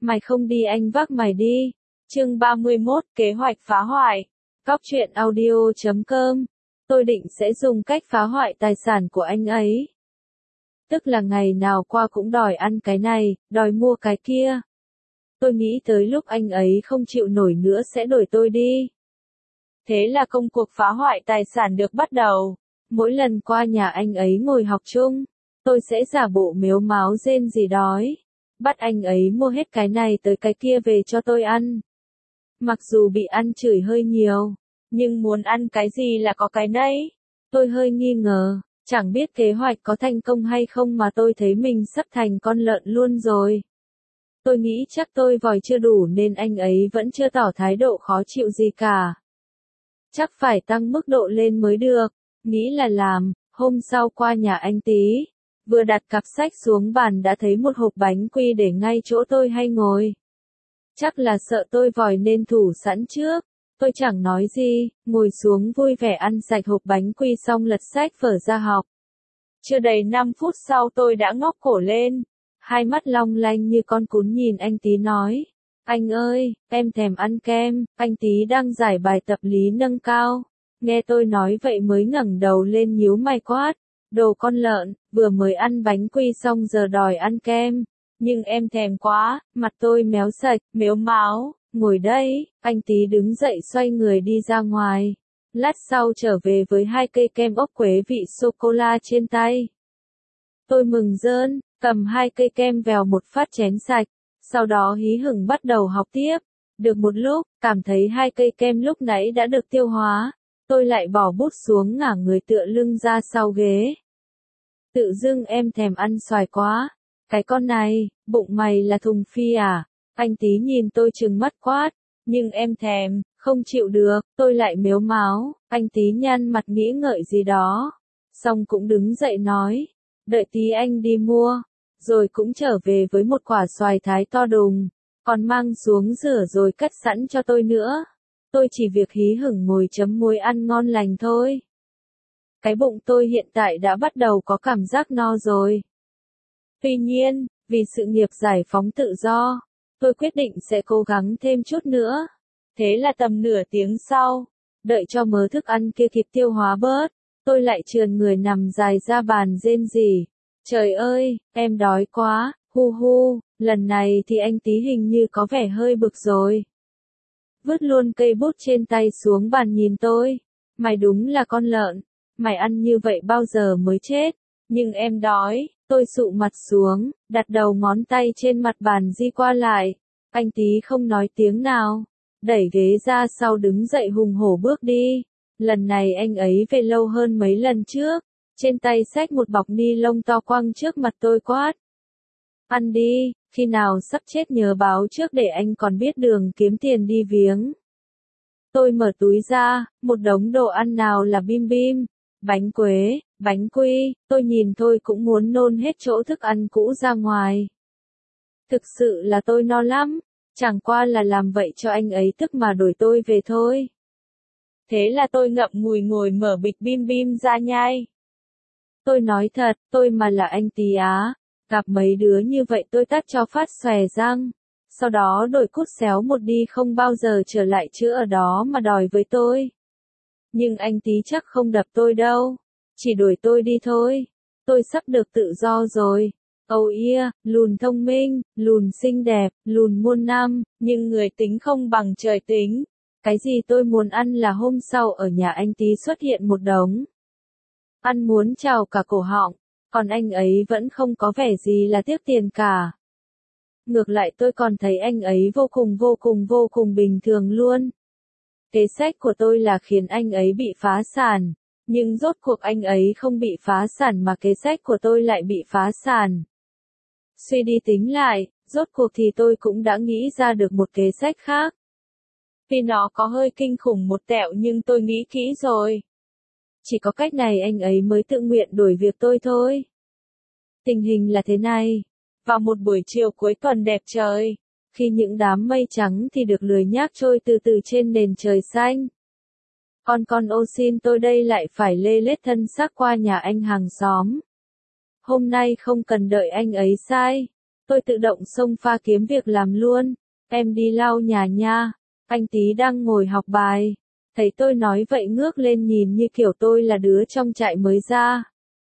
Mày không đi anh vác mày đi. Chương 31, kế hoạch phá hoại. Cóc truyện audio.com. Tôi định sẽ dùng cách phá hoại tài sản của anh ấy. Tức là ngày nào qua cũng đòi ăn cái này, đòi mua cái kia. Tôi nghĩ tới lúc anh ấy không chịu nổi nữa sẽ đuổi tôi đi. Thế là công cuộc phá hoại tài sản được bắt đầu. Mỗi lần qua nhà anh ấy ngồi học chung, tôi sẽ giả bộ mếu máo rên gì đói. Bắt anh ấy mua hết cái này tới cái kia về cho tôi ăn. Mặc dù bị ăn chửi hơi nhiều, nhưng muốn ăn cái gì là có cái nấy. Tôi hơi nghi ngờ, chẳng biết kế hoạch có thành công hay không mà tôi thấy mình sắp thành con lợn luôn rồi. Tôi nghĩ chắc tôi vòi chưa đủ nên anh ấy vẫn chưa tỏ thái độ khó chịu gì cả. Chắc phải tăng mức độ lên mới được, nghĩ là làm. Hôm sau qua nhà anh tí, vừa đặt cặp sách xuống bàn đã thấy một hộp bánh quy để ngay chỗ tôi hay ngồi. Chắc là sợ tôi vòi nên thủ sẵn trước. Tôi chẳng nói gì, ngồi xuống vui vẻ ăn sạch hộp bánh quy xong lật sách vở ra học. Chưa đầy 5 phút sau tôi đã ngóc cổ lên, hai mắt long lanh như con cún nhìn anh tí nói. Anh ơi, em thèm ăn kem. Anh tí đang giải bài tập lý nâng cao. Nghe tôi nói vậy mới ngẩng đầu lên nhíu mày quát. Đồ con lợn, vừa mới ăn bánh quy xong giờ đòi ăn kem. Nhưng em thèm quá, mặt tôi méo sạch, mếu máo. Ngồi đây, anh tí đứng dậy xoay người đi ra ngoài. Lát sau trở về với 2 cây kem ốc quế vị sô-cô-la trên tay. Tôi mừng rơn, cầm 2 cây kem vèo một phát chén sạch. Sau đó hí hửng bắt đầu học tiếp. Được một lúc, cảm thấy 2 cây kem lúc nãy đã được tiêu hóa. Tôi lại bỏ bút xuống ngả người tựa lưng ra sau ghế. Tự dưng em thèm ăn xoài quá. Cái con này, bụng mày là thùng phi à? Anh tí nhìn tôi trừng mắt quát. Nhưng em thèm, không chịu được, tôi lại mếu máo. Anh tí nhăn mặt nghĩ ngợi gì đó. Xong cũng đứng dậy nói. Đợi tí anh đi mua. Rồi cũng trở về với một quả xoài thái to đùng. Còn mang xuống rửa rồi cắt sẵn cho tôi nữa. Tôi chỉ việc hí hửng ngồi chấm muối ăn ngon lành thôi. Cái bụng tôi hiện tại đã bắt đầu có cảm giác no rồi. Tuy nhiên, vì sự nghiệp giải phóng tự do, tôi quyết định sẽ cố gắng thêm chút nữa. Thế là tầm nửa tiếng sau, đợi cho mớ thức ăn kia kịp tiêu hóa bớt, tôi lại trườn người nằm dài ra bàn rên rỉ. Trời ơi, em đói quá, hu hu, lần này thì anh tí hình như có vẻ hơi bực rồi. Vứt luôn cây bút trên tay xuống bàn nhìn tôi. Mày đúng là con lợn, mày ăn như vậy bao giờ mới chết, nhưng em đói. Tôi sụ mặt xuống, đặt đầu ngón tay trên mặt bàn di qua lại. Anh tí không nói tiếng nào, đẩy ghế ra sau đứng dậy hùng hổ bước đi. Lần này anh ấy về lâu hơn mấy lần trước. Trên tay xách một bọc ni lông to quăng trước mặt tôi quát. Ăn đi, khi nào sắp chết nhớ báo trước để anh còn biết đường kiếm tiền đi viếng. Tôi mở túi ra, một đống đồ ăn nào là bim bim, bánh quế, bánh quy, tôi nhìn thôi cũng muốn nôn hết chỗ thức ăn cũ ra ngoài. Thực sự là tôi no lắm, chẳng qua là làm vậy cho anh ấy tức mà đuổi tôi về thôi. Thế là tôi ngậm ngùi ngồi mở bịch bim bim ra nhai. Tôi nói thật, tôi mà là anh tí á, gặp mấy đứa như vậy tôi tát cho phát xòe răng, sau đó đổi cút xéo một đi không bao giờ trở lại chữa ở đó mà đòi với tôi. Nhưng anh tí chắc không đập tôi đâu, chỉ đuổi tôi đi thôi. Tôi sắp được tự do rồi. Oh yeah, lùn thông minh, lùn xinh đẹp, lùn muôn năm, nhưng người tính không bằng trời tính. Cái gì tôi muốn ăn là hôm sau ở nhà anh tí xuất hiện một đống. Ăn muốn trào cả cổ họng, còn anh ấy vẫn không có vẻ gì là tiếc tiền cả. Ngược lại tôi còn thấy anh ấy vô cùng bình thường luôn. Kế sách của tôi là khiến anh ấy bị phá sản, nhưng rốt cuộc anh ấy không bị phá sản mà kế sách của tôi lại bị phá sản. Suy đi tính lại, rốt cuộc thì tôi cũng đã nghĩ ra được một kế sách khác. Vì nó có hơi kinh khủng một tẹo nhưng tôi nghĩ kỹ rồi. Chỉ có cách này anh ấy mới tự nguyện đuổi việc tôi thôi. Tình hình là thế này. Vào một buổi chiều cuối tuần đẹp trời, khi những đám mây trắng thì được lười nhác trôi từ từ trên nền trời xanh. Con ô xin tôi đây lại phải lê lết thân xác qua nhà anh hàng xóm. Hôm nay không cần đợi anh ấy sai. Tôi tự động xông pha kiếm việc làm luôn. Em đi lau nhà nha. Anh Tý đang ngồi học bài. Thấy tôi nói vậy ngước lên nhìn như kiểu tôi là đứa trong trại mới ra.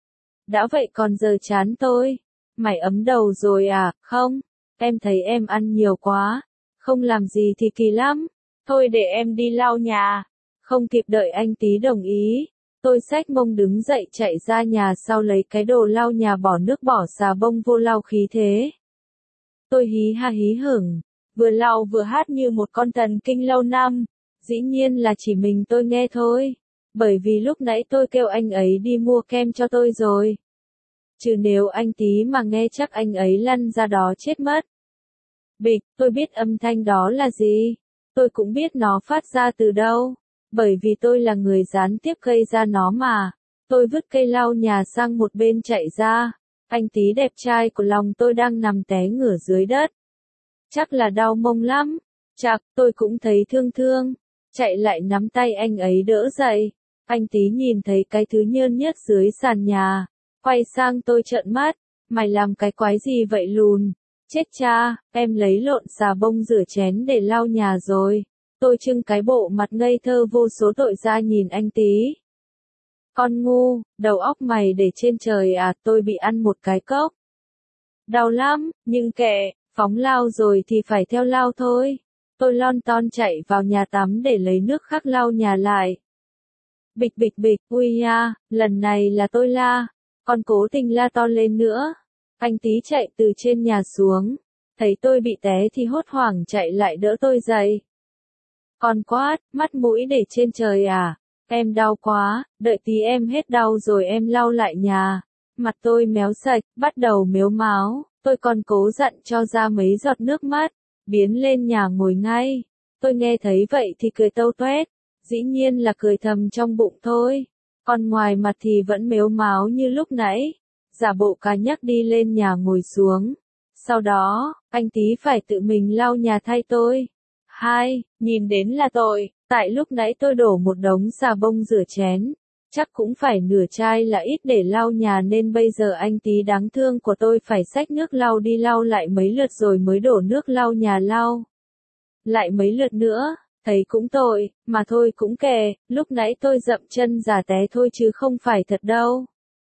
Đã vậy còn giờ chán tôi. Mày ấm đầu rồi à? Không. Em thấy em ăn nhiều quá. Không làm gì thì kỳ lắm. Thôi để em đi lau nhà. Không kịp đợi anh Tý đồng ý. Tôi xách mông đứng dậy chạy ra nhà sau lấy cái đồ lau nhà bỏ nước bỏ xà bông vô lau khí thế. Tôi hí ha hí hửng. Vừa lau vừa hát như một con thần kinh lâu năm. Dĩ nhiên là chỉ mình tôi nghe thôi. Bởi vì lúc nãy tôi kêu anh ấy đi mua kem cho tôi rồi. Chứ nếu anh Tý mà nghe chắc anh ấy lăn ra đó chết mất. Bịch, tôi biết âm thanh đó là gì. Tôi cũng biết nó phát ra từ đâu. Bởi vì tôi là người gián tiếp gây ra nó mà. Tôi vứt cây lau nhà sang một bên chạy ra. Anh Tý đẹp trai của lòng tôi đang nằm té ngửa dưới đất. Chắc là đau mông lắm. Chạc, tôi cũng thấy thương thương. Chạy lại nắm tay anh ấy đỡ dậy. Anh Tý nhìn thấy cái thứ nhơn nhớt dưới sàn nhà. Quay sang tôi trợn mắt. Mày làm cái quái gì vậy lùn? Chết cha, em lấy lộn xà bông rửa chén để lau nhà rồi. Tôi trưng cái bộ mặt ngây thơ vô số tội ra nhìn anh Tý. Con ngu, đầu óc mày để trên trời à, tôi bị ăn một cái cốc. Đau lắm, nhưng kệ, phóng lao rồi thì phải theo lao thôi. Tôi lon ton chạy vào nhà tắm để lấy nước khắc lau nhà lại. Bịch bịch bịch, ui nha, lần này là tôi la. Còn cố tình la to lên nữa. Anh Tý chạy từ trên nhà xuống. Thấy tôi bị té thì hốt hoảng chạy lại đỡ tôi dậy. Con quát, mắt mũi để trên trời à? Em đau quá, đợi tí em hết đau rồi em lau lại nhà. Mặt tôi méo sạch, bắt đầu mếu máo. Tôi còn cố dặn cho ra mấy giọt nước mắt. Biến lên nhà ngồi ngay. Tôi nghe thấy vậy thì cười tâu toét. Dĩ nhiên là cười thầm trong bụng thôi. Còn ngoài mặt thì vẫn mếu máo như lúc nãy. Giả bộ cá nhắc đi lên nhà ngồi xuống. Sau đó, anh Tý phải tự mình lau nhà thay tôi. Nhìn đến là tội, tại lúc nãy tôi đổ một đống xà bông rửa chén. Chắc cũng phải nửa chai là ít để lau nhà nên bây giờ anh Tý đáng thương của tôi phải xách nước lau đi lau lại mấy lượt rồi mới đổ nước lau nhà lau. Lại mấy lượt nữa, thấy cũng tội, mà thôi cũng kệ, lúc nãy tôi dậm chân giả té thôi chứ không phải thật đâu.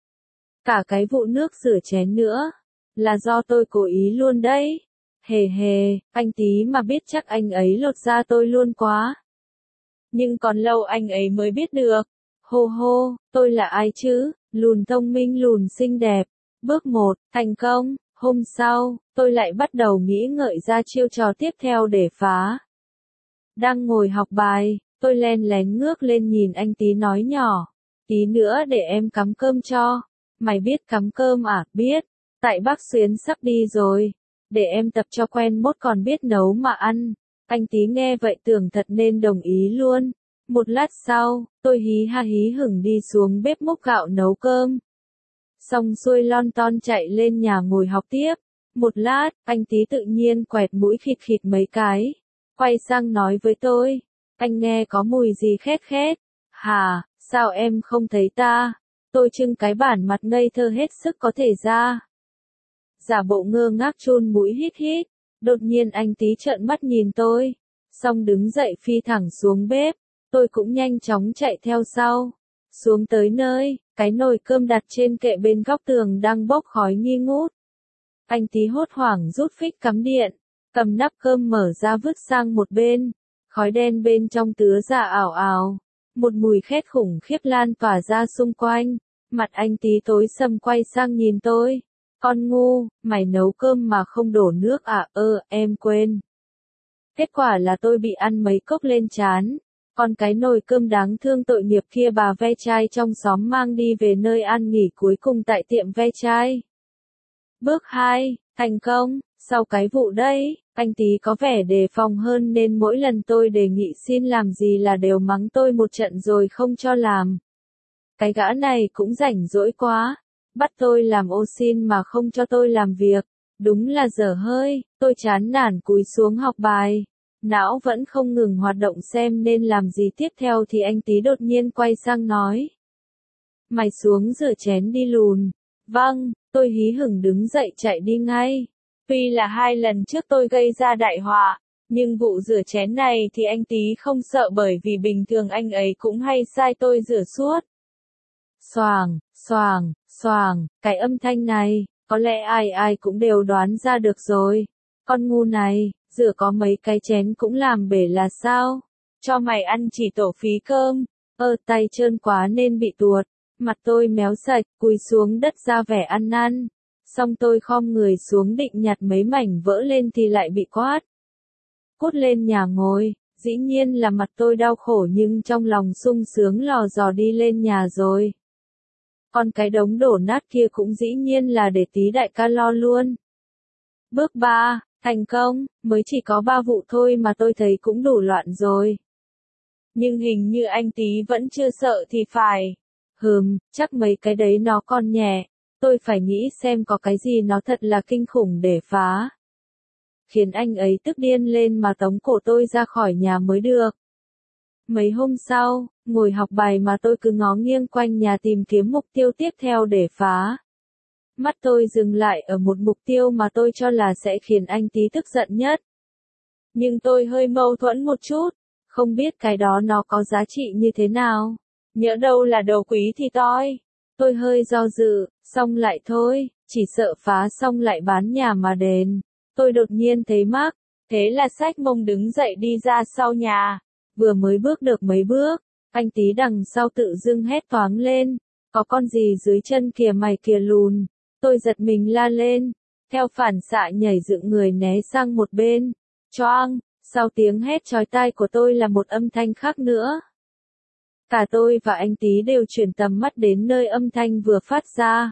Cả cái vụ nước rửa chén nữa, là do tôi cố ý luôn đấy. Hề hề, anh Tý mà biết chắc anh ấy lột da tôi luôn quá. Nhưng còn lâu anh ấy mới biết được. Hô hô, tôi là ai chứ? Lùn thông minh lùn xinh đẹp. Bước 1, thành công. Hôm sau, tôi lại bắt đầu nghĩ ngợi ra chiêu trò tiếp theo để phá. Đang ngồi học bài, tôi len lén ngước lên nhìn anh Tý nói nhỏ. Tí nữa để em cắm cơm cho. Mày biết cắm cơm à? Biết. Tại bác Xuyến sắp đi rồi. Để em tập cho quen mốt còn biết nấu mà ăn. Anh Tý nghe vậy tưởng thật nên đồng ý luôn. Một lát sau, tôi hí ha hí hửng đi xuống bếp múc gạo nấu cơm. Xong xuôi lon ton chạy lên nhà ngồi học tiếp. Một lát, anh Tý tự nhiên quẹt mũi khịt khịt mấy cái. Quay sang nói với tôi. Anh nghe có mùi gì khét khét. Hả, sao em không thấy ta? Tôi trưng cái bản mặt ngây thơ hết sức có thể ra. Giả bộ ngơ ngác chun mũi hít hít. Đột nhiên anh Tý trợn mắt nhìn tôi. Xong đứng dậy phi thẳng xuống bếp. Tôi cũng nhanh chóng chạy theo sau. Xuống tới nơi, cái nồi cơm đặt trên kệ bên góc tường đang bốc khói nghi ngút. Anh Tý hốt hoảng rút phích cắm điện. Cầm nắp cơm mở ra vứt sang một bên. Khói đen bên trong tứa ra ảo ảo. Một mùi khét khủng khiếp lan tỏa ra xung quanh. Mặt anh Tý tối sầm quay sang nhìn tôi. Con ngu, mày nấu cơm mà không đổ nước à? Em quên. Kết quả là tôi bị ăn mấy cốc lên trán. Còn cái nồi cơm đáng thương tội nghiệp kia bà ve chai trong xóm mang đi về nơi ăn nghỉ cuối cùng tại tiệm ve chai. Bước 2, thành công. Sau cái vụ đấy, anh Tý có vẻ đề phòng hơn nên mỗi lần tôi đề nghị xin làm gì là đều mắng tôi một trận rồi không cho làm. Cái gã này cũng rảnh rỗi quá. Bắt tôi làm ô xin mà không cho tôi làm việc. Đúng là dở hơi, tôi chán nản cúi xuống học bài. Não vẫn không ngừng hoạt động xem nên làm gì tiếp theo thì anh Tý đột nhiên quay sang nói. Mày xuống rửa chén đi lùn. Vâng, tôi hí hửng đứng dậy chạy đi ngay. Tuy là 2 lần trước tôi gây ra đại họa, nhưng vụ rửa chén này thì anh Tý không sợ bởi vì bình thường anh ấy cũng hay sai tôi rửa suốt. Xoàng, xoàng, xoàng, cái âm thanh này, có lẽ ai ai cũng đều đoán ra được rồi. Con ngu này, rửa có mấy cái chén cũng làm bể là sao? Cho mày ăn chỉ tổ phí cơm. Tay trơn quá nên bị tuột. Mặt tôi méo sạch, cúi xuống đất ra vẻ ăn năn. Xong tôi khom người xuống định nhặt mấy mảnh vỡ lên thì lại bị quát. Cút lên nhà ngồi, dĩ nhiên là mặt tôi đau khổ nhưng trong lòng sung sướng lò dò đi lên nhà rồi. Còn cái đống đổ nát kia cũng dĩ nhiên là để tí đại ca lo luôn. Bước 3, thành công, mới chỉ có 3 vụ thôi mà tôi thấy cũng đủ loạn rồi. Nhưng hình như anh Tý vẫn chưa sợ thì phải. Chắc mấy cái đấy nó còn nhẹ. Tôi phải nghĩ xem có cái gì nó thật là kinh khủng để phá. Khiến anh ấy tức điên lên mà tống cổ tôi ra khỏi nhà mới được. Mấy hôm sau, ngồi học bài mà tôi cứ ngó nghiêng quanh nhà tìm kiếm mục tiêu tiếp theo để phá. Mắt tôi dừng lại ở một mục tiêu mà tôi cho là sẽ khiến anh Tý tức giận nhất. Nhưng tôi hơi mâu thuẫn một chút, không biết cái đó nó có giá trị như thế nào. Nhỡ đâu là đồ quý thì tôi hơi do dự, xong lại thôi, chỉ sợ phá xong lại bán nhà mà đền. Tôi đột nhiên thấy mắc, thế là xách mông đứng dậy đi ra sau nhà. Vừa mới bước được mấy bước, anh Tý đằng sau tự dưng hét toáng lên. Có con gì dưới chân kìa mày kìa lùn. Tôi giật mình la lên, theo phản xạ nhảy dựng người né sang một bên. Choang, sau tiếng hét chói tai của tôi là một âm thanh khác nữa. Cả tôi và anh Tý đều chuyển tầm mắt đến nơi âm thanh vừa phát ra.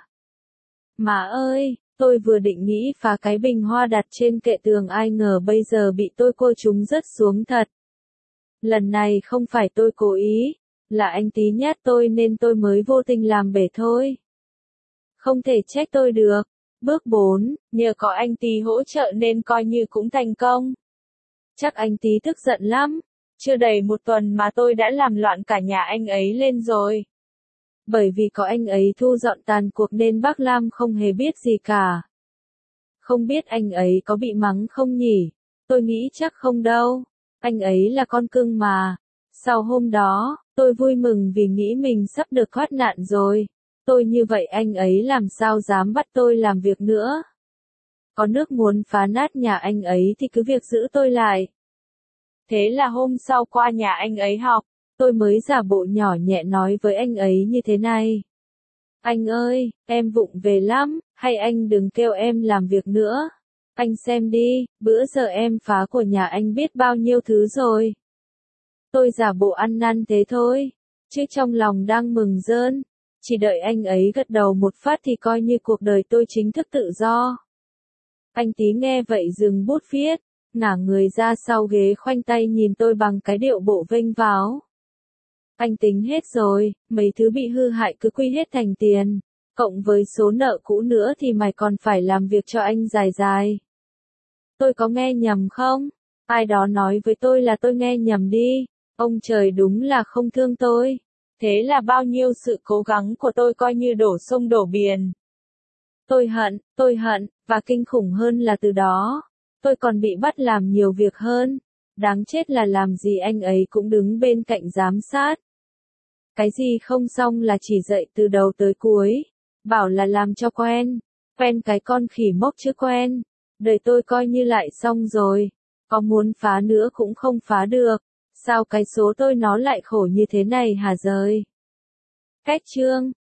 Má ơi, tôi vừa định nghĩ phá cái bình hoa đặt trên kệ tường ai ngờ bây giờ bị tôi cô chúng rớt xuống thật. Lần này không phải tôi cố ý, là anh Tý nhát tôi nên tôi mới vô tình làm bể thôi. Không thể trách tôi được. Bước 4, nhờ có anh Tý hỗ trợ nên coi như cũng thành công. Chắc anh Tý tức giận lắm. Chưa đầy 1 tuần mà tôi đã làm loạn cả nhà anh ấy lên rồi. Bởi vì có anh ấy thu dọn tàn cuộc nên bác Lam không hề biết gì cả. Không biết anh ấy có bị mắng không nhỉ? Tôi nghĩ chắc không đâu. Anh ấy là con cưng mà. Sau hôm đó, tôi vui mừng vì nghĩ mình sắp được thoát nạn rồi. Tôi như vậy anh ấy làm sao dám bắt tôi làm việc nữa. Có nước muốn phá nát nhà anh ấy thì cứ việc giữ tôi lại. Thế là hôm sau qua nhà anh ấy học, tôi mới giả bộ nhỏ nhẹ nói với anh ấy như thế này. Anh ơi, em vụng về lắm, hay anh đừng kêu em làm việc nữa. Anh xem đi, bữa giờ em phá của nhà anh biết bao nhiêu thứ rồi. Tôi giả bộ ăn năn thế thôi, chứ trong lòng đang mừng rơn. Chỉ đợi anh ấy gật đầu một phát thì coi như cuộc đời tôi chính thức tự do. Anh Tý nghe vậy dừng bút viết, ngả người ra sau ghế khoanh tay nhìn tôi bằng cái điệu bộ vênh váo. Anh tính hết rồi, mấy thứ bị hư hại cứ quy hết thành tiền, cộng với số nợ cũ nữa thì mày còn phải làm việc cho anh dài dài. Tôi có nghe nhầm không? Ai đó nói với tôi là tôi nghe nhầm đi, ông trời đúng là không thương tôi. Thế là bao nhiêu sự cố gắng của tôi coi như đổ sông đổ biển. Tôi hận, và kinh khủng hơn là từ đó, tôi còn bị bắt làm nhiều việc hơn. Đáng chết là làm gì anh ấy cũng đứng bên cạnh giám sát. Cái gì không xong là chỉ dạy từ đầu tới cuối. Bảo là làm cho quen. Quen cái con khỉ mốc chứ quen. Đời tôi coi như lại xong rồi. Có muốn phá nữa cũng không phá được. Sao cái số tôi nó lại khổ như thế này hả giời? Cách chương